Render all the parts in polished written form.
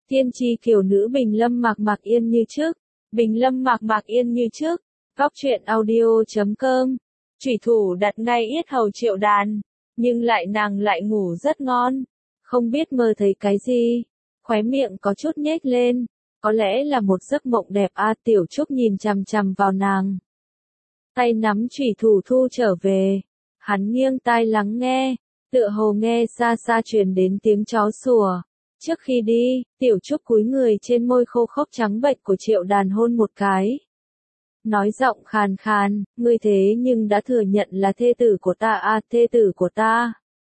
Tiên tri kiều nữ Bình Lâm mạc mạc yên như trước. Bình Lâm mạc mạc yên như trước. Góc truyện audio.com. Chủy thủ đặt ngay yết hầu Triệu Đàn. Nhưng nàng lại ngủ rất ngon. Không biết mơ thấy cái gì. Khóe miệng có chút nhếch lên. Có lẽ là một giấc mộng đẹp Tiểu Trúc nhìn chằm chằm vào nàng. Tay nắm chủy thủ thu trở về. Hắn nghiêng tai lắng nghe. Tựa hồ nghe xa xa truyền đến tiếng chó sủa. Trước khi đi, Tiểu Trúc cúi người trên môi khô khốc trắng bệch của Triệu Đàn hôn một cái. Nói giọng khàn khàn, ngươi thế nhưng đã thừa nhận là thê tử của ta thê tử của ta.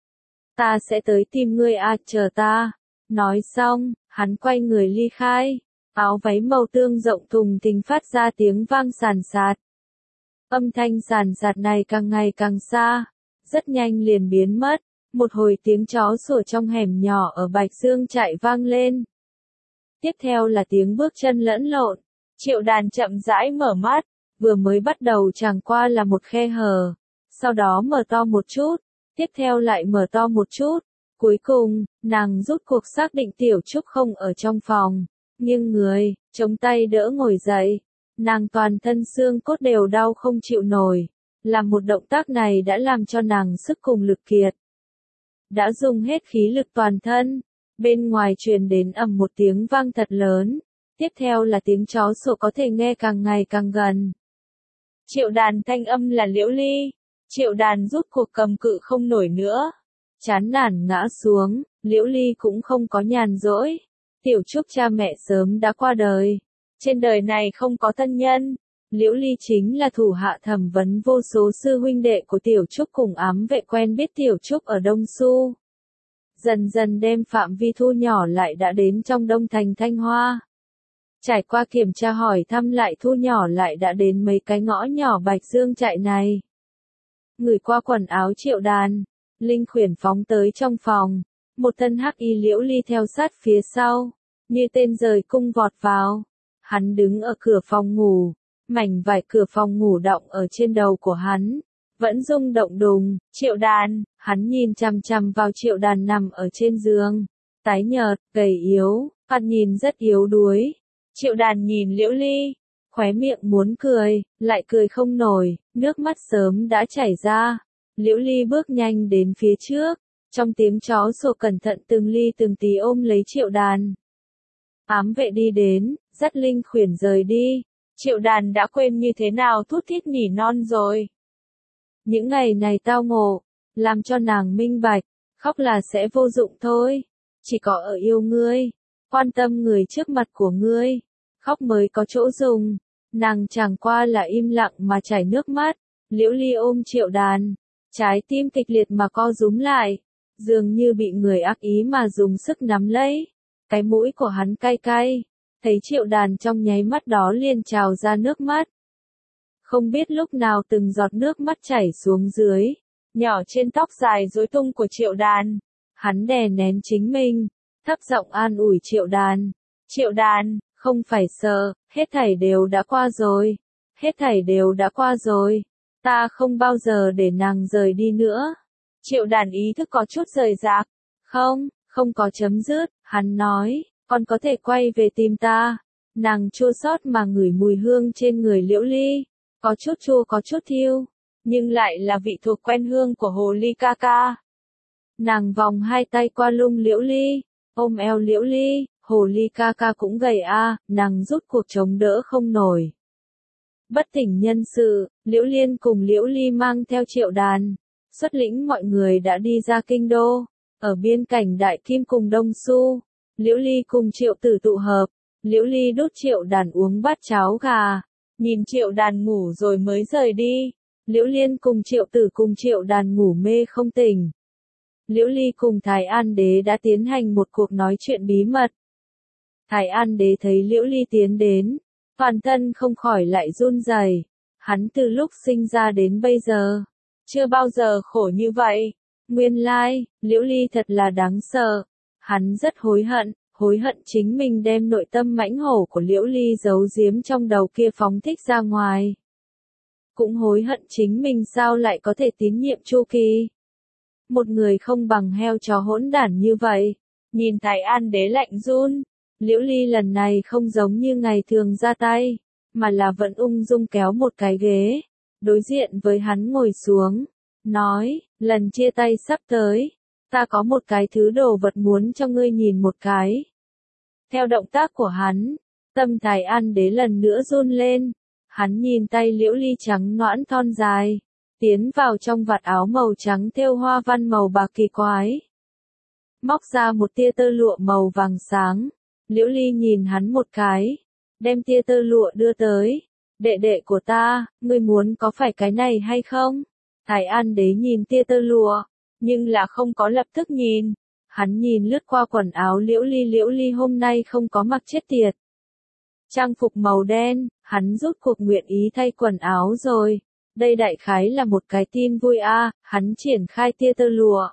Ta sẽ tới tìm ngươi chờ ta. Nói xong, hắn quay người ly khai. Áo váy màu tương rộng thùng thình phát ra tiếng vang sàn sạt. Âm thanh sàn sạt này càng ngày càng xa, rất nhanh liền biến mất. Một hồi tiếng chó sủa trong hẻm nhỏ ở Bạch Dương chạy vang lên. Tiếp theo là tiếng bước chân lẫn lộn. Triệu Đàn chậm rãi mở mắt, vừa mới bắt đầu chẳng qua là một khe hở, sau đó mở to một chút, tiếp theo lại mở to một chút. Cuối cùng, nàng rút cuộc xác định Tiểu Trúc không ở trong phòng, nghiêng người, chống tay đỡ ngồi dậy. Nàng toàn thân xương cốt đều đau không chịu nổi. Làm một động tác này đã làm cho nàng sức cùng lực kiệt. Đã dùng hết khí lực toàn thân. Bên ngoài truyền đến ầm một tiếng vang thật lớn. Tiếp theo là tiếng chó sủa có thể nghe càng ngày càng gần. Triệu Đàn thanh âm là Liễu Ly. Triệu Đàn rút cuộc cầm cự không nổi nữa. Chán nản ngã xuống, Liễu Ly cũng không có nhàn rỗi. Tiểu Trúc cha mẹ sớm đã qua đời. Trên đời này không có thân nhân. Liễu Ly chính là thủ hạ thẩm vấn vô số sư huynh đệ của Tiểu Trúc cùng ám vệ quen biết Tiểu Trúc ở Đông Xu. Dần dần đem phạm vi thu nhỏ lại đã đến trong Đông Thành Thanh Hoa. Trải qua kiểm tra hỏi thăm lại thu nhỏ lại đã đến mấy cái ngõ nhỏ Bạch Dương chạy này. Ngửi qua quần áo Triệu Đàn, Linh Khuyển phóng tới trong phòng. Một thân hắc y Liễu Ly theo sát phía sau, như tên rời cung vọt vào. Hắn đứng ở cửa phòng ngủ. Mảnh vải cửa phòng ngủ đọng ở trên đầu của hắn, vẫn rung động đùng. Triệu Đàn, hắn nhìn chằm chằm vào Triệu Đàn nằm ở trên giường, tái nhợt, gầy yếu, mặt nhìn rất yếu đuối. Triệu Đàn nhìn Liễu Ly, khóe miệng muốn cười, lại cười không nổi, nước mắt sớm đã chảy ra. Liễu Ly bước nhanh đến phía trước, trong tiếng chó sủa cẩn thận từng ly từng tí ôm lấy Triệu Đàn. Ám vệ đi đến, dắt Linh Khuyển rời đi. Triệu Đàn đã quên như thế nào thút thít nỉ non rồi. Những ngày này tao ngộ, làm cho nàng minh bạch, khóc là sẽ vô dụng thôi. Chỉ có ở yêu ngươi, quan tâm người trước mặt của ngươi, khóc mới có chỗ dùng. Nàng chẳng qua là im lặng mà chảy nước mắt. Liễu Ly ôm Triệu Đàn, trái tim kịch liệt mà co rúm lại, dường như bị người ác ý mà dùng sức nắm lấy. Cái mũi của hắn cay cay. Thấy Triệu Đàn trong nháy mắt đó liền trào ra nước mắt. Không biết lúc nào từng giọt nước mắt chảy xuống dưới, nhỏ trên tóc dài rối tung của Triệu Đàn. Hắn đè nén chính mình, thấp giọng an ủi Triệu Đàn. Triệu Đàn, không phải sợ, hết thảy đều đã qua rồi. Hết thảy đều đã qua rồi. Ta không bao giờ để nàng rời đi nữa. Triệu Đàn ý thức có chút rời rạc. Không có chấm dứt, hắn nói. Con có thể quay về tìm ta. Nàng chua xót mà ngửi mùi hương trên người Liễu Ly. Có chút chua có chút thiêu. Nhưng lại là vị thuộc quen hương của Hồ Ly ca ca. Nàng vòng hai tay qua lưng Liễu Ly. Ôm eo Liễu Ly. Hồ Ly ca ca cũng gầy nàng rút cuộc chống đỡ không nổi. Bất tỉnh nhân sự, Liễu Liên cùng Liễu Ly mang theo Triệu Đàn. Xuất lĩnh mọi người đã đi ra kinh đô. Ở biên cảnh Đại Kim cùng Đông Xu. Liễu Ly cùng Triệu Tử tụ hợp. Liễu Ly đút Triệu Đàn uống bát cháo gà. Nhìn Triệu Đàn ngủ rồi mới rời đi. Liễu Liên cùng Triệu Tử cùng Triệu Đàn ngủ mê không tỉnh. Liễu Ly cùng Thái An Đế đã tiến hành một cuộc nói chuyện bí mật. Thái An Đế thấy Liễu Ly tiến đến, toàn thân không khỏi lại run rẩy. Hắn từ lúc sinh ra đến bây giờ, chưa bao giờ khổ như vậy. Nguyên lai, Liễu Ly thật là đáng sợ. Hắn rất hối hận chính mình đem nội tâm mãnh hổ của Liễu Ly giấu giếm trong đầu kia phóng thích ra ngoài. Cũng hối hận chính mình sao lại có thể tín nhiệm Chu Kỳ. Một người không bằng heo chó hỗn đản như vậy. Nhìn Thái An Đế lạnh run, Liễu Ly lần này không giống như ngày thường ra tay, mà là vẫn ung dung kéo một cái ghế, đối diện với hắn ngồi xuống, nói, lần chia tay sắp tới, ta có một cái thứ đồ vật muốn cho ngươi nhìn một cái. Theo động tác của hắn, tâm Thái An Đế lần nữa run lên, hắn nhìn tay Liễu Ly trắng nõn thon dài, tiến vào trong vạt áo màu trắng thêu hoa văn màu bạc kỳ quái. Móc ra một tia tơ lụa màu vàng sáng, Liễu Ly nhìn hắn một cái, đem tia tơ lụa đưa tới. Đệ đệ của ta, ngươi muốn có phải cái này hay không? Thái An Đế nhìn tia tơ lụa, nhưng là không có lập tức nhìn. Hắn nhìn lướt qua quần áo Liễu Ly hôm nay không có mặc chết tiệt. Trang phục màu đen, hắn rút cuộc nguyện ý thay quần áo rồi. Đây đại khái là một cái tin vui a, hắn triển khai tia tơ lụa.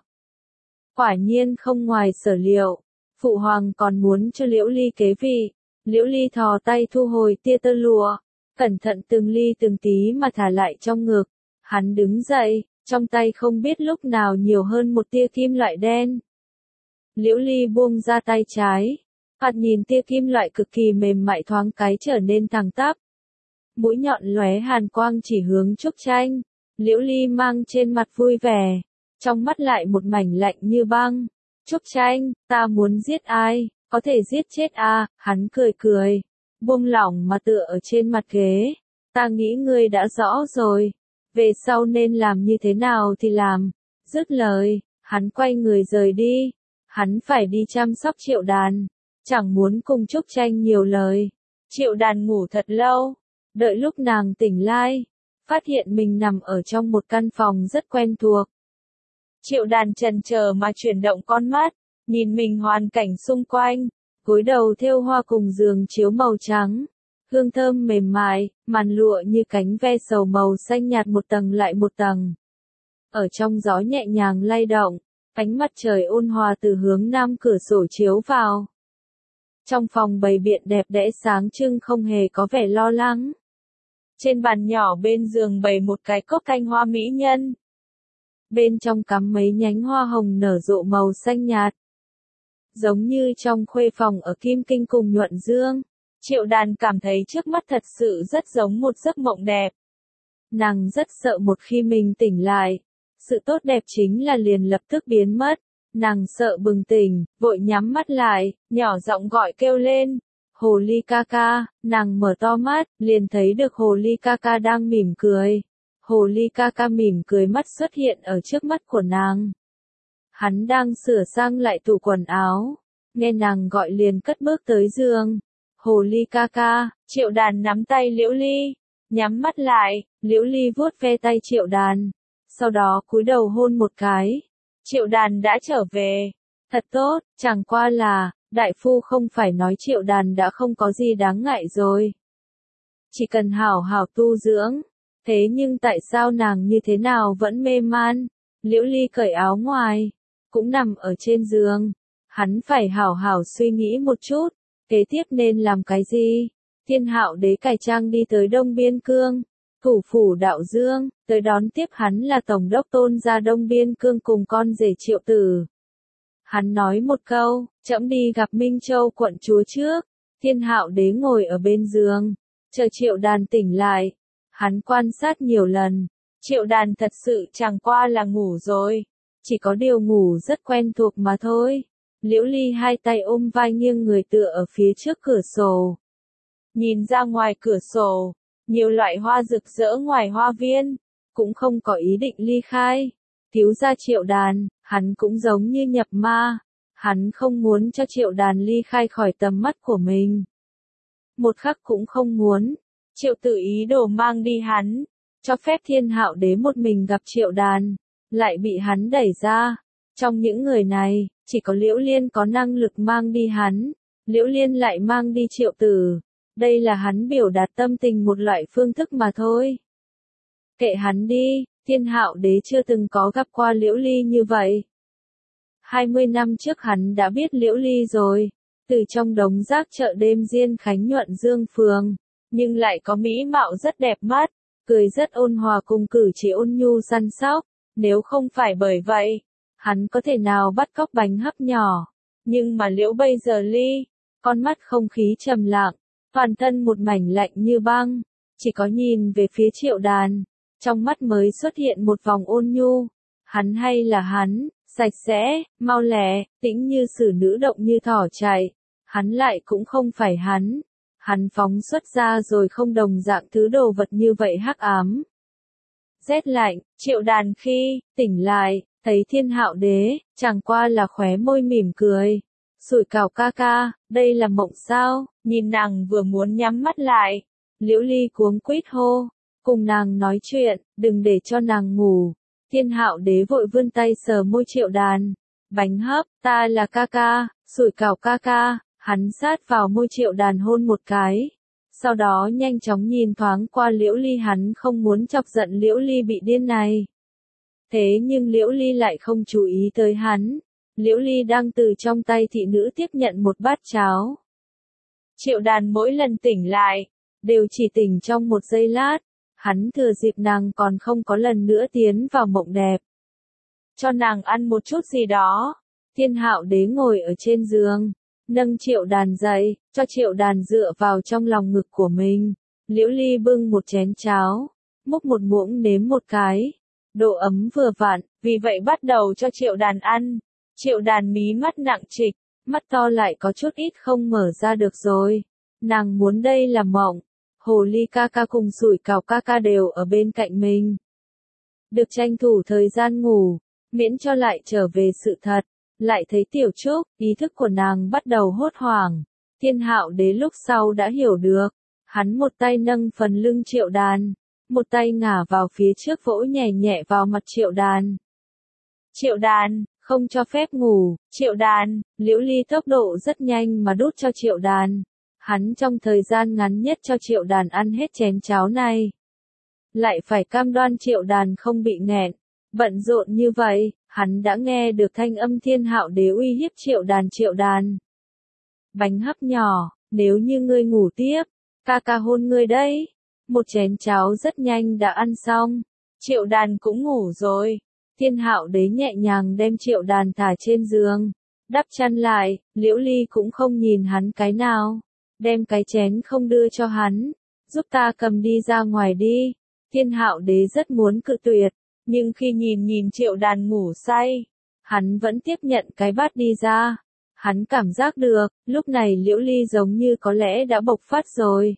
Quả nhiên không ngoài sở liệu, Phụ Hoàng còn muốn cho Liễu Ly kế vị. Liễu Ly thò tay thu hồi tia tơ lụa, cẩn thận từng ly từng tí mà thả lại trong ngực. Hắn đứng dậy, trong tay không biết lúc nào nhiều hơn một tia kim loại đen. Liễu Ly buông ra tay trái, thoạt nhìn tia kim loại cực kỳ mềm mại thoáng cái trở nên thẳng tắp. Mũi nhọn lóe hàn quang chỉ hướng Trúc Tranh. Liễu Ly mang trên mặt vui vẻ, trong mắt lại một mảnh lạnh như băng. Trúc Tranh, ta muốn giết ai, có thể giết chết a, hắn cười cười, buông lỏng mà tựa ở trên mặt ghế. Ta nghĩ ngươi đã rõ rồi, về sau nên làm như thế nào thì làm. Dứt lời, hắn quay người rời đi. Hắn phải đi chăm sóc Triệu Đàn, chẳng muốn cùng Trúc Tranh nhiều lời. Triệu Đàn ngủ thật lâu, đợi lúc nàng tỉnh lại, phát hiện mình nằm ở trong một căn phòng rất quen thuộc. Triệu Đàn chần chờ mà chuyển động con mắt, nhìn mình hoàn cảnh xung quanh, gối đầu thêu hoa cùng giường chiếu màu trắng, hương thơm mềm mại, màn lụa như cánh ve sầu màu xanh nhạt một tầng lại một tầng. Ở trong gió nhẹ nhàng lay động, ánh mặt trời ôn hòa từ hướng nam cửa sổ chiếu vào. Trong phòng bày biện đẹp đẽ sáng trưng không hề có vẻ lo lắng. Trên bàn nhỏ bên giường bày một cái cốc thanh hoa mỹ nhân. Bên trong cắm mấy nhánh hoa hồng nở rộ màu xanh nhạt. Giống như trong khuê phòng ở Kim Kinh cùng Nhuận Dương, Triệu Đàn cảm thấy trước mắt thật sự rất giống một giấc mộng đẹp. Nàng rất sợ một khi mình tỉnh lại, sự tốt đẹp chính là liền lập tức biến mất. Nàng sợ bừng tỉnh, vội nhắm mắt lại, nhỏ giọng gọi kêu lên. Hồ ly ca ca, nàng mở to mắt, liền thấy được hồ ly ca ca đang mỉm cười. Hồ ly ca ca mỉm cười mắt xuất hiện ở trước mắt của nàng. Hắn đang sửa sang lại tủ quần áo, nghe nàng gọi liền cất bước tới giường. Hồ ly ca ca, Triệu Đàn nắm tay Liễu Ly, nhắm mắt lại, Liễu Ly vuốt ve tay Triệu Đàn, sau đó cúi đầu hôn một cái. Triệu Đàn đã trở về, thật tốt, chẳng qua là, đại phu không phải nói Triệu Đàn đã không có gì đáng ngại rồi. Chỉ cần hảo hảo tu dưỡng, thế nhưng tại sao nàng như thế nào vẫn mê man? Liễu Ly cởi áo ngoài, cũng nằm ở trên giường, hắn phải hảo hảo suy nghĩ một chút, kế tiếp nên làm cái gì? Thiên Hạo Đế cải trang đi tới Đông Biên Cương, thủ phủ Đạo Dương, tới đón tiếp hắn là Tổng đốc Tôn gia Đông Biên Cương cùng con rể Triệu Tử. Hắn nói một câu, trẫm đi gặp Minh Châu quận chúa trước. Thiên Hạo Đế ngồi ở bên giường, chờ Triệu Đàn tỉnh lại. Hắn quan sát nhiều lần, Triệu Đàn thật sự chẳng qua là ngủ rồi, chỉ có điều ngủ rất quen thuộc mà thôi. Liễu Ly hai tay ôm vai nghiêng người tựa ở phía trước cửa sổ. Nhìn ra ngoài cửa sổ, nhiều loại hoa rực rỡ ngoài hoa viên, cũng không có ý định ly khai. Thiếu gia Triệu Đàn, hắn cũng giống như nhập ma, hắn không muốn cho Triệu Đàn ly khai khỏi tầm mắt của mình. Một khắc cũng không muốn. Triệu Tử ý đồ mang đi hắn, cho phép Thiên Hạo Đế một mình gặp Triệu Đàn, lại bị hắn đẩy ra. Trong những người này, chỉ có Liễu Liên có năng lực mang đi hắn, Liễu Liên lại mang đi Triệu Tử. Đây là hắn biểu đạt tâm tình một loại phương thức mà thôi. Kệ hắn đi, Thiên Hạo Đế chưa từng có gặp qua Liễu Ly như vậy. 20 năm trước hắn đã biết Liễu Ly rồi, từ trong đống rác chợ đêm Diên Khánh Nhuận Dương phường, nhưng lại có mỹ mạo rất đẹp mắt, cười rất ôn hòa cùng cử chỉ ôn nhu săn sóc. Nếu không phải bởi vậy, hắn có thể nào bắt cóc bánh hấp nhỏ. Nhưng mà Liễu bây giờ Ly, con mắt không khí trầm lặng, toàn thân một mảnh lạnh như băng, chỉ có nhìn về phía Triệu Đàn, trong mắt mới xuất hiện một vòng ôn nhu. Hắn hay là hắn, sạch sẽ, mau lẹ, tĩnh như xử nữ động như thỏ chạy. Hắn lại cũng không phải hắn. Hắn phóng xuất ra rồi không đồng dạng thứ đồ vật như vậy hắc ám. Rét lạnh, Triệu Đàn khi tỉnh lại, thấy Thiên Hạo Đế, chẳng qua là khóe môi mỉm cười. Sủi cảo ca ca, đây là mộng sao? Nhìn nàng vừa muốn nhắm mắt lại. Liễu Ly cuống quýt hô, cùng nàng nói chuyện, đừng để cho nàng ngủ. Thiên Hạo Đế vội vươn tay sờ môi Triệu Đàn. Bánh hấp, ta là ca ca, sủi cảo ca ca. Hắn sát vào môi Triệu Đàn hôn một cái. Sau đó nhanh chóng nhìn thoáng qua Liễu Ly, hắn không muốn chọc giận Liễu Ly bị điên này. Thế nhưng Liễu Ly lại không chú ý tới hắn. Liễu Ly đang từ trong tay thị nữ tiếp nhận một bát cháo. Triệu Đàn mỗi lần tỉnh lại, đều chỉ tỉnh trong một giây lát. Hắn thừa dịp nàng còn không có lần nữa tiến vào mộng đẹp. Cho nàng ăn một chút gì đó. Thiên Hạo Đế ngồi ở trên giường, nâng Triệu Đàn dậy, cho Triệu Đàn dựa vào trong lòng ngực của mình. Liễu Ly bưng một chén cháo, múc một muỗng nếm một cái. Độ ấm vừa vặn, vì vậy bắt đầu cho Triệu Đàn ăn. Triệu Đàn mí mắt nặng trịch, mắt to lại có chút ít không mở ra được rồi. Nàng muốn đây là mộng. Hồ Ly ca ca cùng sủi cảo ca ca đều ở bên cạnh mình. Được tranh thủ thời gian ngủ, miễn cho lại trở về sự thật. Lại thấy Tiểu Trúc, ý thức của nàng bắt đầu hốt hoảng. Thiên Hạo Đế lúc sau đã hiểu được. Hắn một tay nâng phần lưng Triệu Đàn, một tay ngả vào phía trước vỗ nhẹ nhẹ vào mặt Triệu Đàn. Triệu Đàn, không cho phép ngủ. Triệu Đàn, Liễu Ly tốc độ rất nhanh mà đút cho Triệu Đàn. Hắn trong thời gian ngắn nhất cho Triệu Đàn ăn hết chén cháo này. Lại phải cam đoan Triệu Đàn không bị nghẹn. Bận rộn như vậy, hắn đã nghe được thanh âm Thiên Hạo Đế uy hiếp Triệu Đàn. Triệu Đàn, bánh hấp nhỏ, nếu như ngươi ngủ tiếp, ca ca hôn ngươi đấy. Một chén cháo rất nhanh đã ăn xong. Triệu Đàn cũng ngủ rồi. Thiên Hạo Đế nhẹ nhàng đem Triệu Đàn thả trên giường, đắp chăn lại. Liễu Ly cũng không nhìn hắn cái nào, đem cái chén không đưa cho hắn. Giúp ta cầm đi ra ngoài đi. Thiên Hạo Đế rất muốn cự tuyệt, nhưng khi nhìn Triệu Đàn ngủ say, hắn vẫn tiếp nhận cái bát đi ra. Hắn cảm giác được, lúc này Liễu Ly giống như có lẽ đã bộc phát rồi.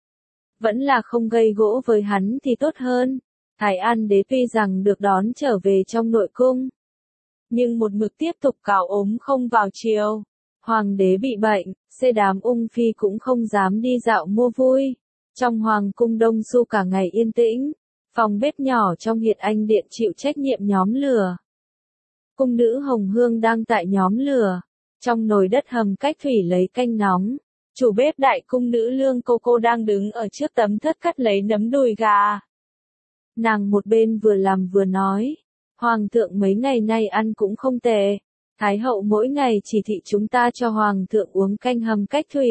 Vẫn là không gây gỗ với hắn thì tốt hơn. Thái An Đế tuy rằng được đón trở về trong nội cung, nhưng một mực tiếp tục cào ốm không vào chiều. Hoàng đế bị bệnh, đám ung phi cũng không dám đi dạo mua vui. Trong hoàng cung đông du cả ngày yên tĩnh. Phòng bếp nhỏ trong Hiệt Anh Điện chịu trách nhiệm nhóm lửa. Cung nữ Hồng Hương đang tại nhóm lửa. Trong nồi đất hầm cách thủy lấy canh nóng. Chủ bếp đại cung nữ Lương cô đang đứng ở trước tấm thất cắt lấy nấm đùi gà. Nàng một bên vừa làm vừa nói. Hoàng thượng mấy ngày nay ăn cũng không tệ. Thái hậu mỗi ngày chỉ thị chúng ta cho hoàng thượng uống canh hầm cách thủy.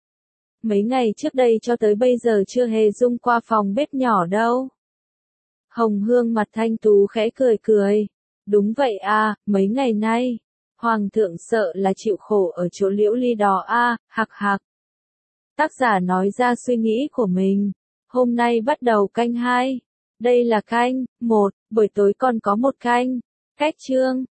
Mấy ngày trước đây cho tới bây giờ chưa hề dung qua phòng bếp nhỏ đâu. Hồng Hương mặt thanh tú khẽ cười cười. Đúng vậy à, mấy ngày nay, hoàng thượng sợ là chịu khổ ở chỗ Liễu Ly đó à, hạc hạc. Tác giả nói ra suy nghĩ của mình. Hôm nay bắt đầu canh 2. Đây là canh 1, buổi tối còn có một canh. Cách chương